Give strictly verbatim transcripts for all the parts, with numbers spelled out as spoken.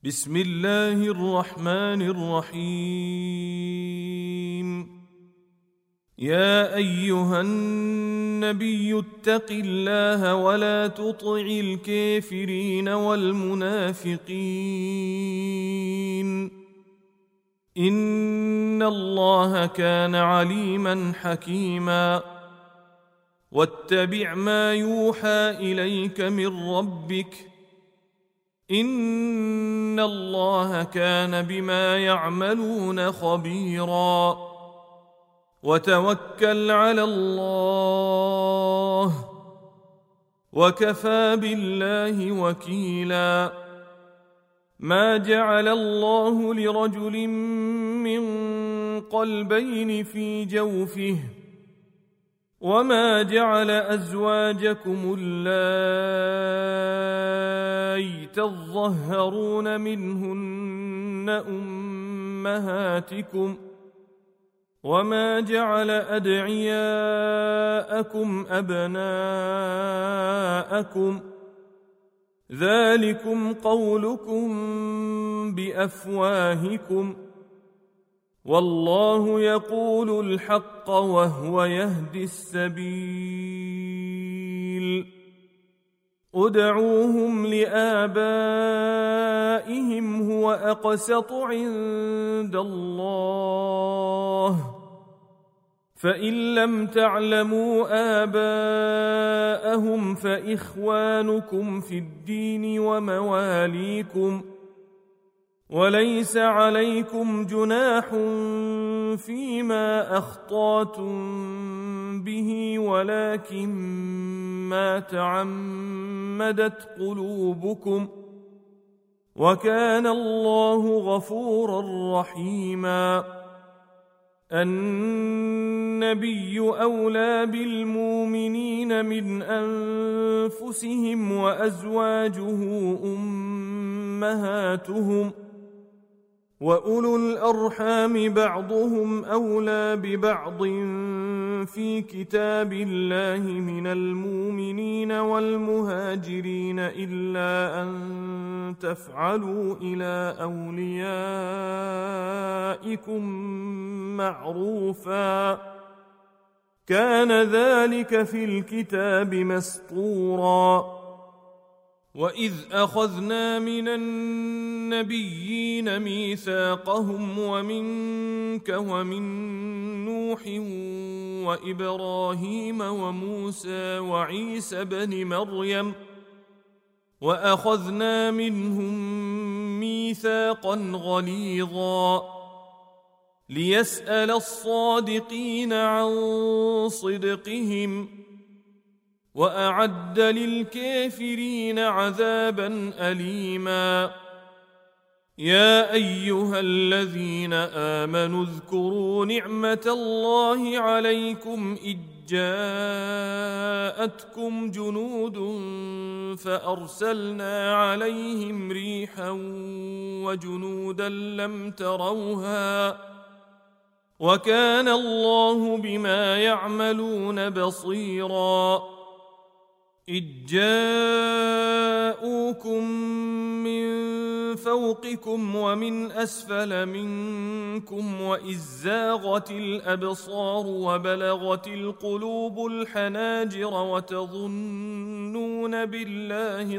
بسم الله الرحمن الرحيم. يا أيها النبي اتق الله ولا تطع الكافرين والمنافقين إن الله كان عليما حكيما. واتبع ما يوحى إليك من ربك إن الله كان بما يعملون خبيرا. وتوكل على الله وكفى بالله وكيلا. ما جعل الله لرجل من قلبين في جوفه وما جعل أزواجكم اللائي تظهرون منهن أمهاتكم وما جعل أدعياءكم أبناءكم ذلكم قولكم بأفواهكم والله يقول الحق وهو يهدي السبيل. ادعوهم لآبائهم هو أقسط عند الله فإن لم تعلموا آباءهم فإخوانكم في الدين ومواليكم وليس عليكم جناح فيما أخطأتم به ولكن ما تعمدت قلوبكم وكان الله غفورا رحيما. النبي أولى بالمؤمنين من أنفسهم وأزواجه أمهاتهم وأولو الأرحام بعضهم أولى ببعض في كتاب الله من المؤمنين والمهاجرين إلا أن تفعلوا إلى أوليائكم معروفا كان ذلك في الكتاب مسطورا. وإذ أخذنا من النبيين ميثاقهم ومنك ومن نوح وإبراهيم وموسى وعيسى بن مريم وأخذنا منهم ميثاقا غليظا ليسأل الصادقين عن صدقهم وأعد للكافرين عذابا أليما. يا أيها الذين آمنوا اذكروا نعمة الله عليكم إذ جاءتكم جنود فأرسلنا عليهم ريحا وجنودا لم تروها وكان الله بما يعملون بصيرا. إذ جاءوكم من فوقكم ومن أسفل منكم وإذ زاغت الأبصار وبلغت القلوب الحناجر وتظنون بالله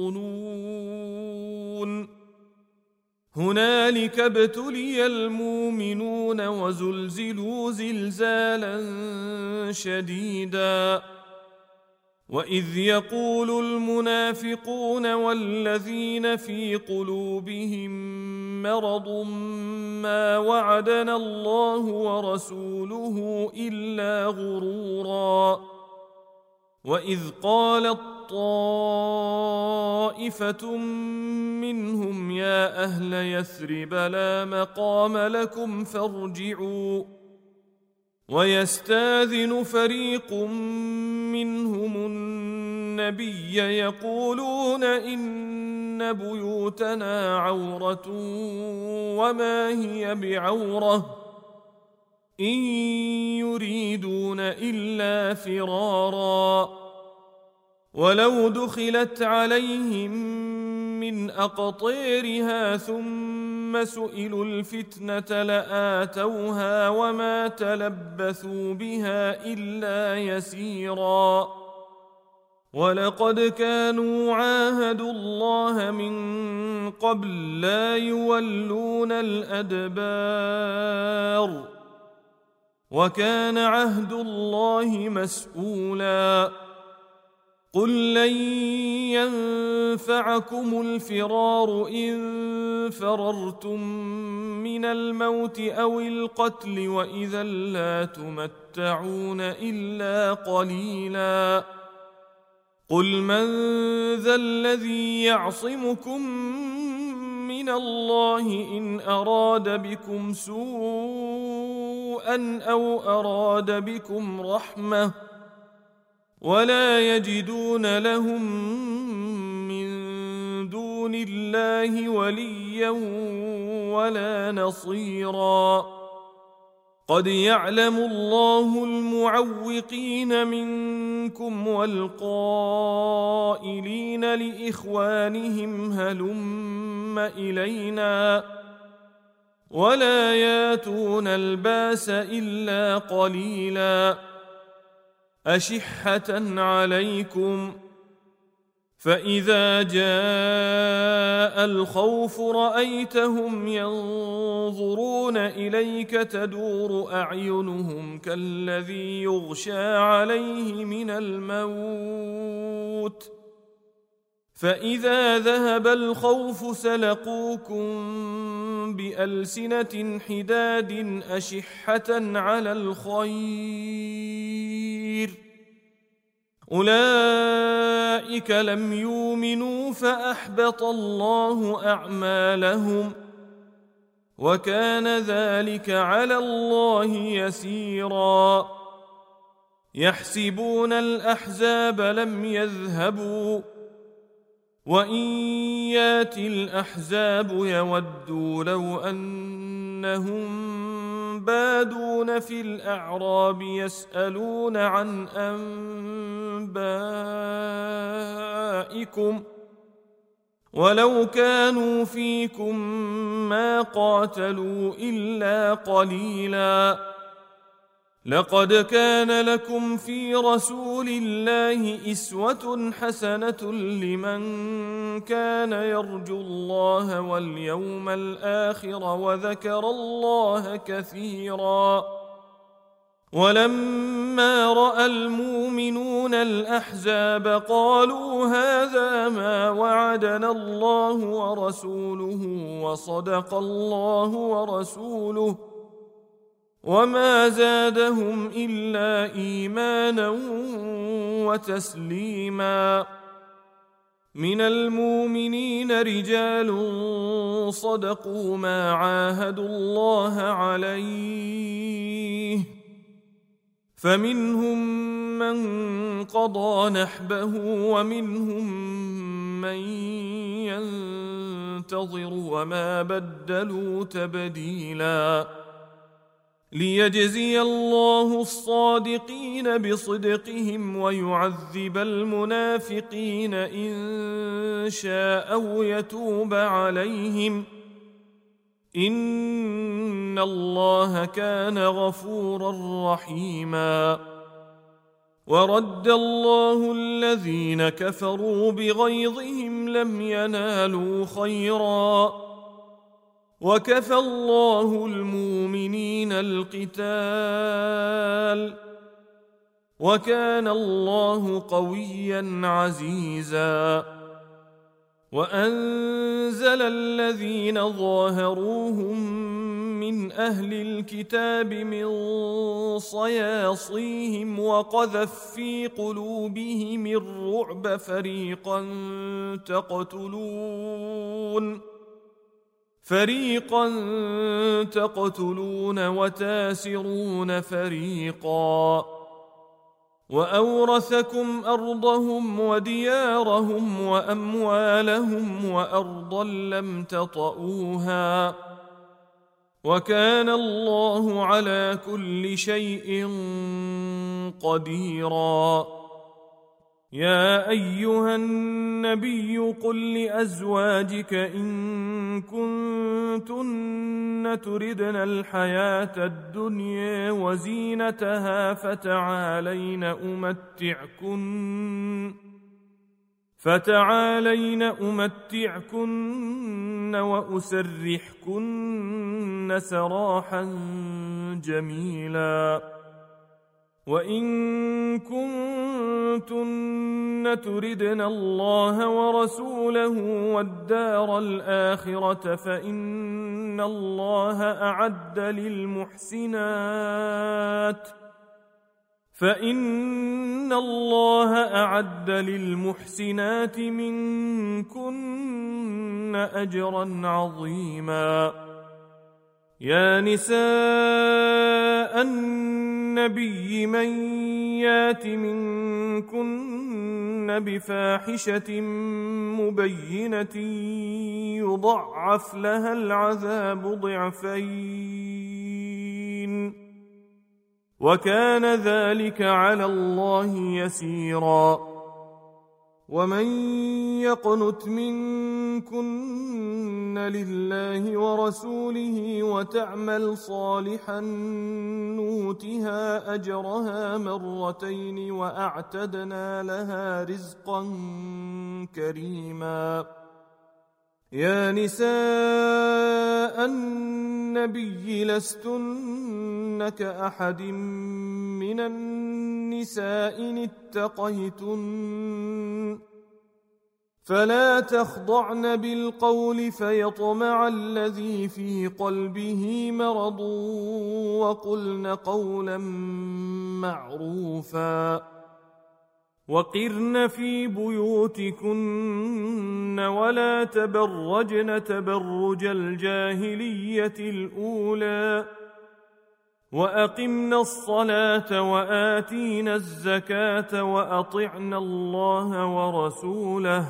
الظنون. هنالك ابتلي المؤمنون وزلزلوا زلزالا شديدا. وإذ يقول المنافقون والذين في قلوبهم مرض ما وعدنا الله ورسوله إلا غرورا. وإذ قالت طائفة منهم يا أهل يثرب لا مقام لكم فارجعوا ويستاذن فريق منهم النبي يقولون إن بيوتنا عورة وما هي بعورة إن يريدون إلا فرارا ولو دخلت عليهم من أقطيرها ثم سئلوا الفتنة لآتوها وما تلبثوا بها إلا يسيرا ولقد كانوا عاهدوا الله من قبل لا يولون الأدبار وكان عهد الله مسؤولا قل لن ينفعكم الفرار إن فررتم من الموت أو القتل وإذا لا تمتعون إلا قليلا قل من ذا الذي يعصمكم من الله إن أراد بكم سوءا أو أراد بكم رحمة ولا يجدون لهم من دون الله وليا ولا نصيرا قد يعلم الله المعوقين منكم والقائلين لإخوانهم هلم إلينا ولا ياتون الباس إلا قليلا أشحة عليكم فإذا جاء الخوف رأيتهم ينظرون إليك تدور أعينهم كالذي يغشى عليه من الموت فإذا ذهب الخوف سلقوكم بألسنة حداد أشحة على الخير أولئك لم يؤمنوا فأحبط الله أعمالهم وكان ذلك على الله يسيرا يحسبون الأحزاب لم يذهبوا وإن ياتي الأحزاب يودوا لو أنهم بادون في الأعراب يسألون عن أنبائكم ولو كانوا فيكم ما قاتلوا إلا قليلا لقد كان لكم في رسول الله أسوة حسنة لمن كان يرجو الله واليوم الآخر وذكر الله كثيرا ولما رأى المؤمنون الأحزاب قالوا هذا ما وعدنا الله ورسوله وصدق الله ورسوله وما زادهم إلا إيمانا وتسليما من المؤمنين رجال صدقوا ما عاهدوا الله عليه فمنهم من قضى نحبه ومنهم من ينتظر وما بدلوا تبديلا ليجزي الله الصادقين بصدقهم ويعذب المنافقين إن شاء أو يتوب عليهم إن الله كان غفورا رحيما ورد الله الذين كفروا بغيظهم لم ينالوا خيرا وكفى الله المؤمنين القتال وكان الله قويا عزيزا وأنزل الذين ظاهروهم من أهل الكتاب من صياصيهم وقذف في قلوبهم الرعب فريقا تقتلون فريقا تقتلون وتاسرون فريقا وأورثكم أرضهم وديارهم وأموالهم وأرضا لم تطئوها وكان الله على كل شيء قديرا يا أيها النبي قل لأزواجك إن كنتن تردن الحياة الدنيا وزينتها فتعالين أمتعكن فتعالين أمتعكن وأسرحكن سراحا جميلا وإن كنتن تردن الله ورسوله والدار الآخرة فإن الله أعد للمحسنات فإن الله أعد للمحسنات منكن أجرا عظيما يا نساء النبي من يات منكن بفاحشة مبينة يضعف لها العذاب ضعفين وكان ذلك على الله يسيرا ومن يقنت منكن لله ورسوله وتعمل صالحا نؤتها أجرها مرتين وأعتدنا لها رزقا كريما يا نساء النبي لستن كأحد من النساء إن اتقيتن فلا تخضعن بالقول فيطمع الذي في قلبه مرض وقلن قولا معروفا وقرن في بيوتكن ولا تبرجن تبرج الجاهلية الأولى وأقمنا الصلاة وآتينا الزكاة وأطعنا الله ورسوله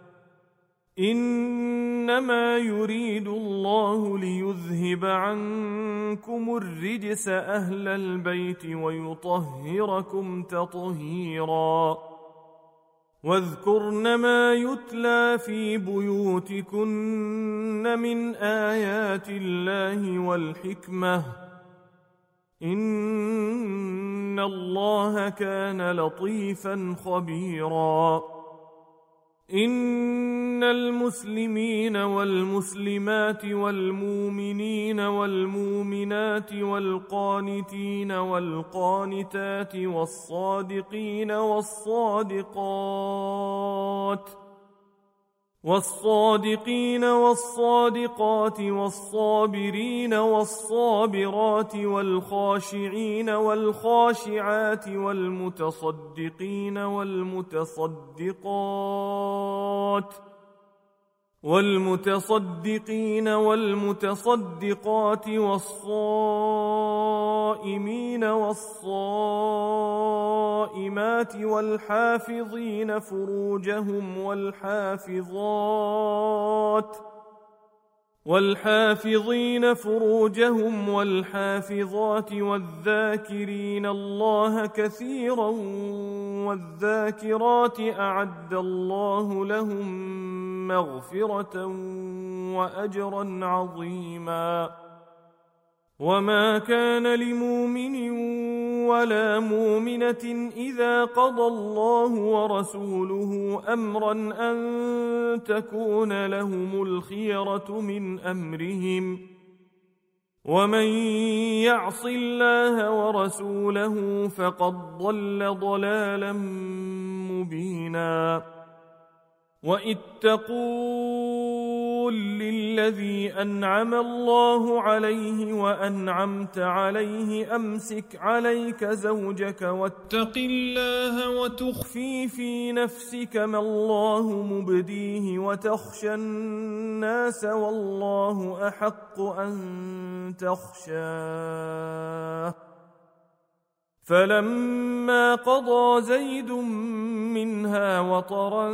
إنما يريد الله ليذهب عنكم الرجس أهل البيت ويطهركم تطهيرا واذكرن ما يتلى في بيوتكن من آيات الله والحكمة إن الله كان لطيفا خبيرا إن المسلمين والمسلمات والمؤمنين والمؤمنات والقانتين والقانتات والصادقين والصادقات والصادقين والصادقات والصابرين والصابرات والخاشعين والخاشعات والمتصدقين والمتصدقات والمتصدقين والمتصدقات والصائمين والصائمات والحافظين فروجهم والحافظات والحافظين فروجهم والحافظات والذاكرين الله كثيرا والذاكرات أعد الله لهم مغفرة وأجرا عظيما وما كان لمؤمن ولا مؤمنة إذا قضى الله ورسوله أمرا أن تكون لهم الخيرة من أمرهم ومن يعص الله ورسوله فقد ضل ضلالا مبينا وإذ تقول للذي أنعم الله عليه وأنعمت عليه أمسك عليك زوجك واتق الله وتخفي في نفسك ما الله مبديه وتخشى الناس والله أحق أن تخشاه فلما قضى زيد منها وطرا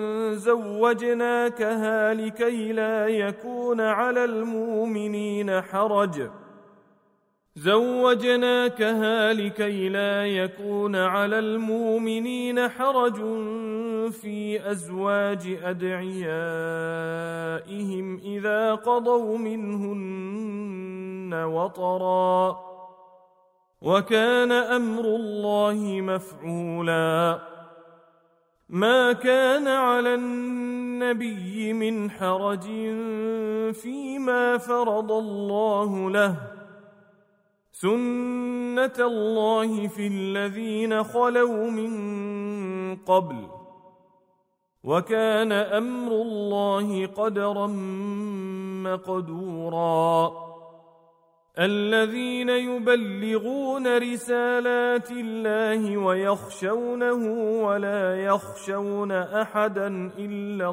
زوجناكها لكي لا يكون على المؤمنين حرج زوجناكها لكي لا يكون على المؤمنين حرج في أزواج أدعيائهم إذا قضوا منهن وطرا وكان أمر الله مفعولا ما كان على النبي من حرج فيما فرض الله له سنة الله في الذين خلوا من قبل وكان أمر الله قدرا مقدورا الذين يبلغون رسالات الله ويخشونه ولا يخشون أحدا إلا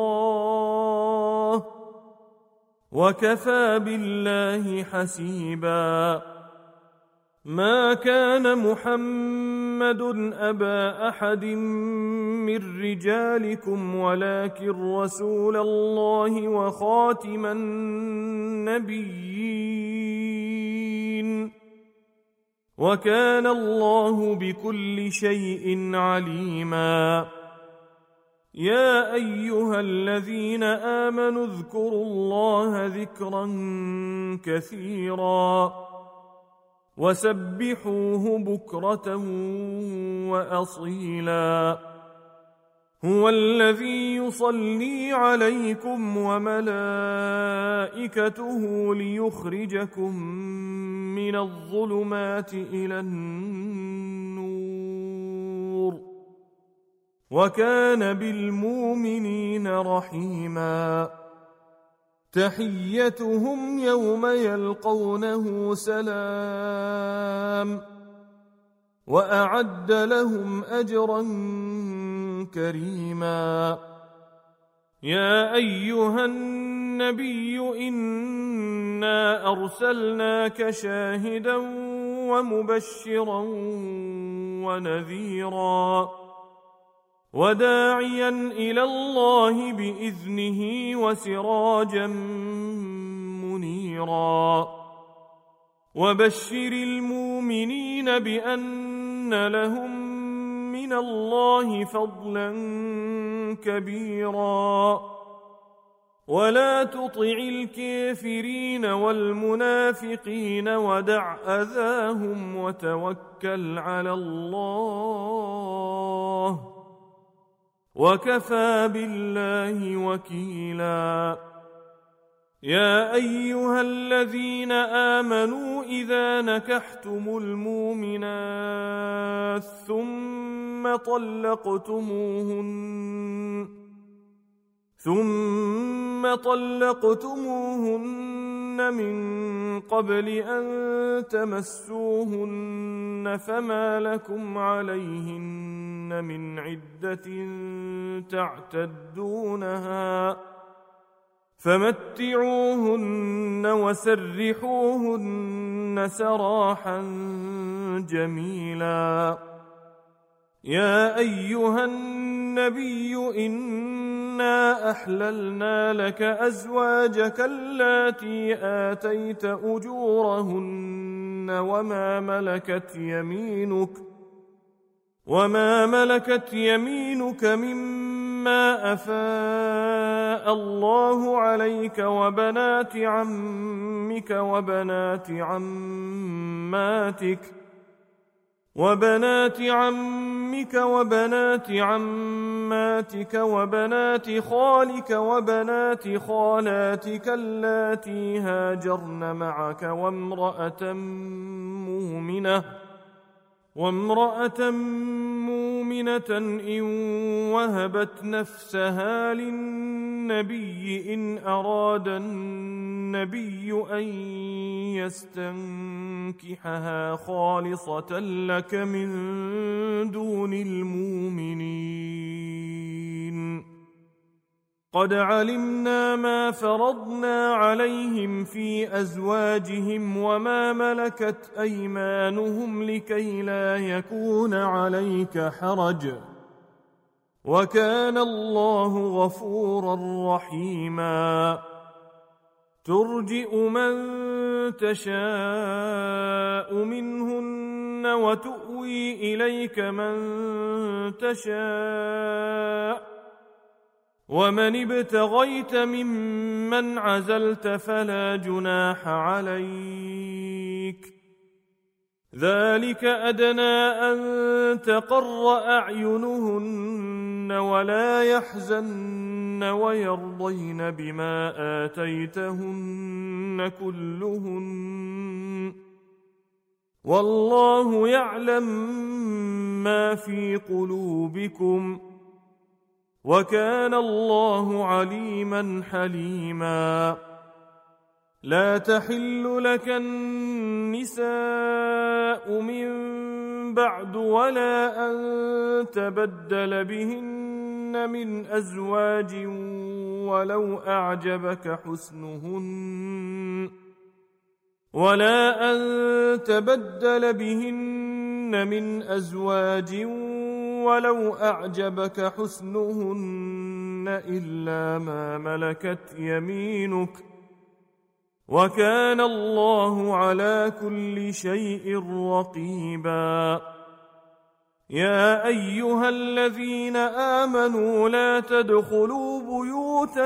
الله وكفى بالله حسيبا ما كان محمد أبا أحد من رجالكم ولكن رسول الله وخاتم النبيين وكان الله بكل شيء عليما يا أيها الذين آمنوا اذكروا الله ذكرا كثيرا وسبحوه بكرة وأصيلا هو الذي يصلي عليكم وملائكته ليخرجكم من الظلمات إلى النور وكان بالمؤمنين رحيما تحيتهم يوم يلقونه سلام وأعد لهم أجرا كريما يا أيها النبي إنا أرسلناك شاهدا ومبشرا ونذيرا وداعيا إلى الله بإذنه وسراجا منيرا وبشر المؤمنين بأن لهم من الله فضلا كبيرا ولا تطع الكافرين والمنافقين ودع أذاهم وتوكل على الله وكفى بالله وكيلا يا أيها الذين آمنوا إذا نكحتم المؤمنات ثم طلقتموهن ثم طلقتموهن من قبل أن تمسوهن فما لكم عليهن من عدة تعتدونها فمتعوهن وسرحوهن سراحا جميلا يا أيها النبي إنا أحللنا لك أزواجك اللاتي آتيت أجورهن وما ملكت يمينك وما ملكت يمينك مما أفاء الله عليك وبنات عمك وبنات عماتك وبنات عمك وبنات عماتك وبنات خالك وبنات خالاتك اللاتي هاجرن معك وامرأة مؤمنة وامرأة مؤمنة إن وهبت نفسها للنبي إن أراد النبي أن يستنكحها خالصة لك من دون المؤمنين قد علمنا ما فرضنا عليهم في أزواجهم وما ملكت أيمانهم لكي لا يكون عليك حرج وكان الله غفورا رحيما ترجئ من تشاء منهن وتؤوي إليك من تشاء ومن ابتغيت ممن عزلت فلا جناح عليك ذلك أدنى أن تقر أعينهن ولا يحزن ويرضين بما آتيتهن كلهن والله يعلم ما في قلوبكم وكان الله عليما حليما لا تحل لك النساء من بعد ولا أن تبدل بهن من أزواج ولو أعجبك حسنهن ولا أن تبدل بهن من أزواج ولو أعجبك حسنهن إلا ما ملكت يمينك وكان الله على كل شيء رقيبا يا أيها الذين آمنوا لا تدخلوا بيوت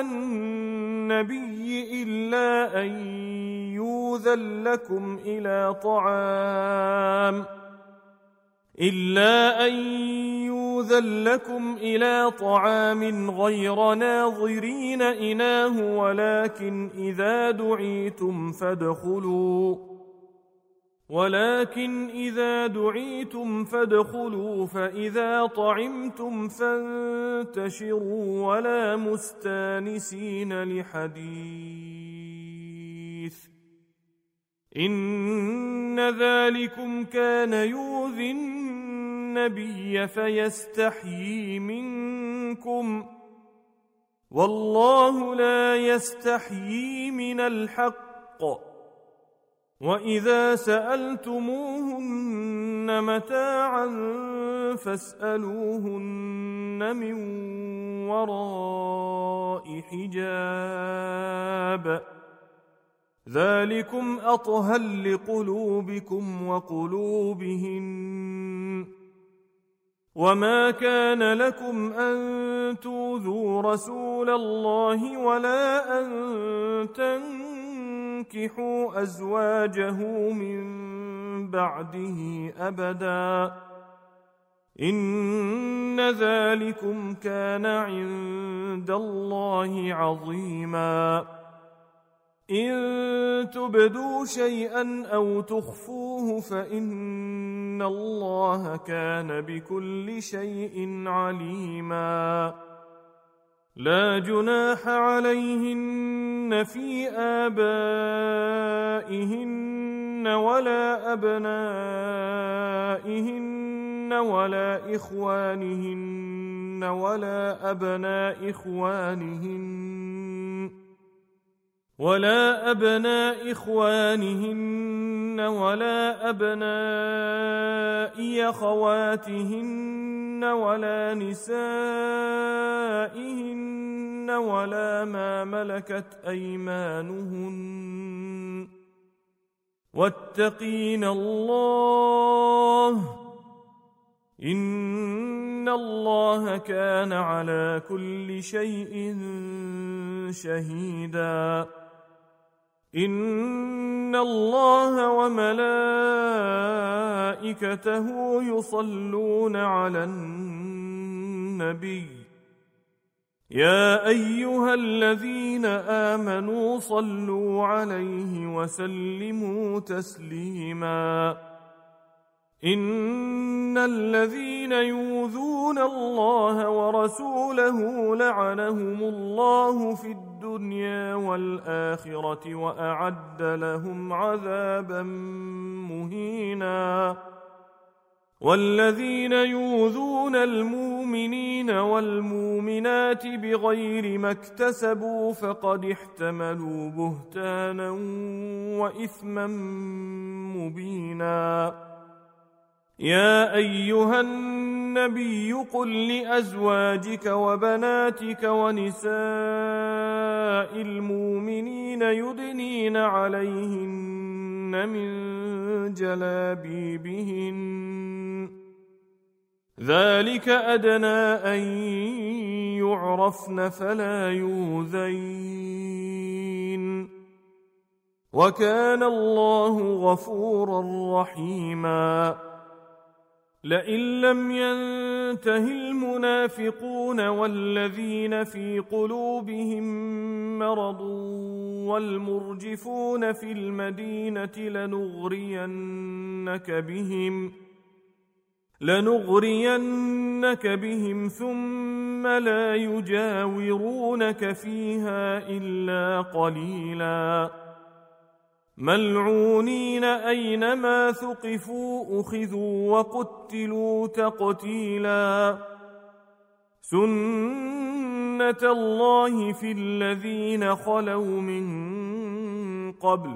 النبي إلا أن يؤذن لكم إلى طعام إلا أن يؤذن لكم إلى طعام غير ناظرين إناه ولكن إذا دعيتم فادخلوا ولكن إذا دعيتم فادخلوا فإذا طعمتم فانتشروا ولا مستانسين لحديث إن ذلكم كان يؤذي النبي فيستحيي منكم والله لا يستحيي من الحق وإذا سألتموهن متاعا فاسألوهن من وراء حجاب ذلكم أطهر لقلوبكم وقلوبهن وما كان لكم أن تؤذوا رسول الله ولا أن تنكحوا أزواجه من بعده أبدا إن ذلكم كان عند الله عظيما إن تبدوا شيئا أو تخفوه فإن الله كان بكل شيء عليما لا جناح عليهن في آبائهن ولا أبنائهن ولا إخوانهن ولا أبناء إخوانهن ولا أبناء إخوانهن ولا أبناء أخواتهن ولا نسائهن ولا ما ملكت أيمانهن واتقين الله إن الله كان على كل شيء شهيدا إن الله وملائكته يصلون على النبي يا أيها الذين آمنوا صلوا عليه وسلموا تسليما إن الذين يؤذون الله ورسوله لعنهم الله في الدنيا والآخرة وأعد لهم عذابا مهينا والذين يؤذون المؤمنين والمؤمنات بغير ما اكتسبوا فقد احتملوا بهتانا وإثما مبينا يا أيها النبي قل لأزواجك وبناتك ونساء نساء المؤمنين يدنين عليهن من جلابيبهن ذلك أدنى أن يعرفن فلا يؤذين وكان الله غفورا رحيما لئن لم ينته المنافقون والذين في قلوبهم مرض والمرجفون في المدينة لنغرينك بهم لنغرينك بهم ثم لا يجاورونك فيها إلا قليلا ملعونين أينما ثقفوا أخذوا وقتلوا تقتيلا سنة الله في الذين خلوا من قبل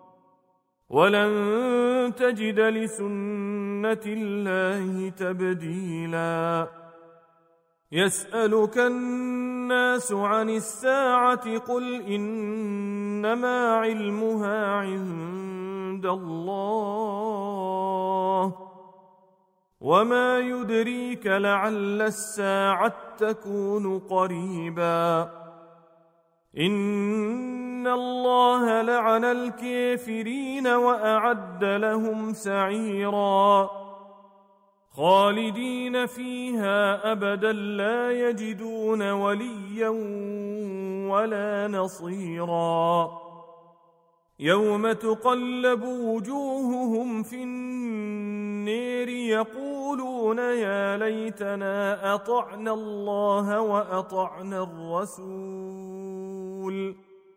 ولن تجد لسنة الله تبديلا يسألك الناس عن الساعة قل إنما علمها عند الله وما يدريك لعل الساعة تكون قريبا إن الله لعن الكافرين وأعد لهم سعيرا خالدين فيها أبدا لا يجدون وليا ولا نصيرا يوم تقلب وجوههم في النير يقولون يا ليتنا أطعنا الله وأطعنا الرسول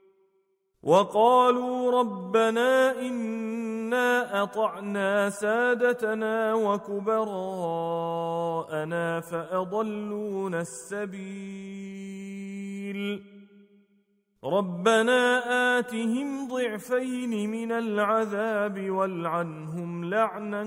وقالوا ربنا إنا أطعنا سادتنا وكبراءنا فأضلونا السبيل ربنا آتهم ضعفين من العذاب والعنهم لعنا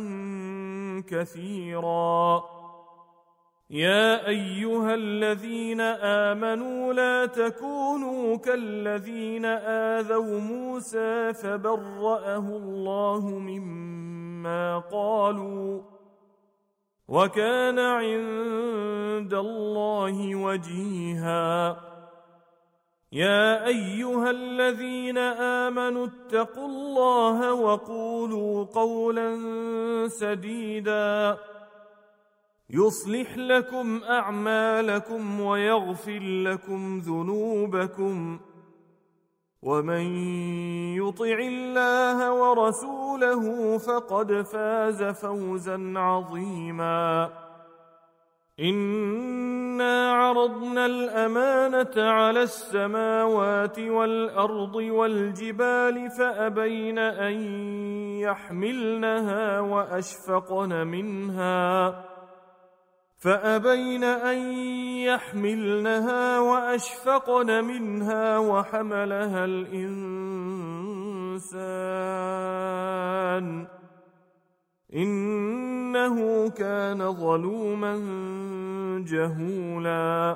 كثيرا يا أيها الذين آمنوا لا تكونوا كالذين آذوا موسى فبرأه الله مما قالوا وكان عند الله وجيها يا أيها الذين آمنوا اتقوا الله وقولوا قولا سديدا يصلح لكم أعمالكم ويغفر لكم ذنوبكم ومن يطع الله ورسوله فقد فاز فوزا عظيما إنا عرضنا الأمانة على السماوات والأرض والجبال فأبين أن يحملنها وأشفقن منها فأبين أن يحملنها وأشفقن منها وحملها الإنسان إنه كان ظلوما جهولا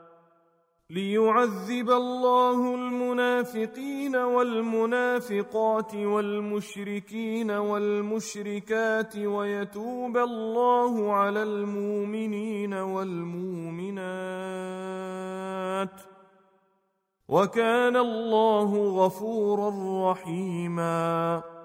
ليعذب الله المنافقين والمنافقات والمشركين والمشركات ويتوب الله على المؤمنين والمؤمنات وكان الله غفورا رحيما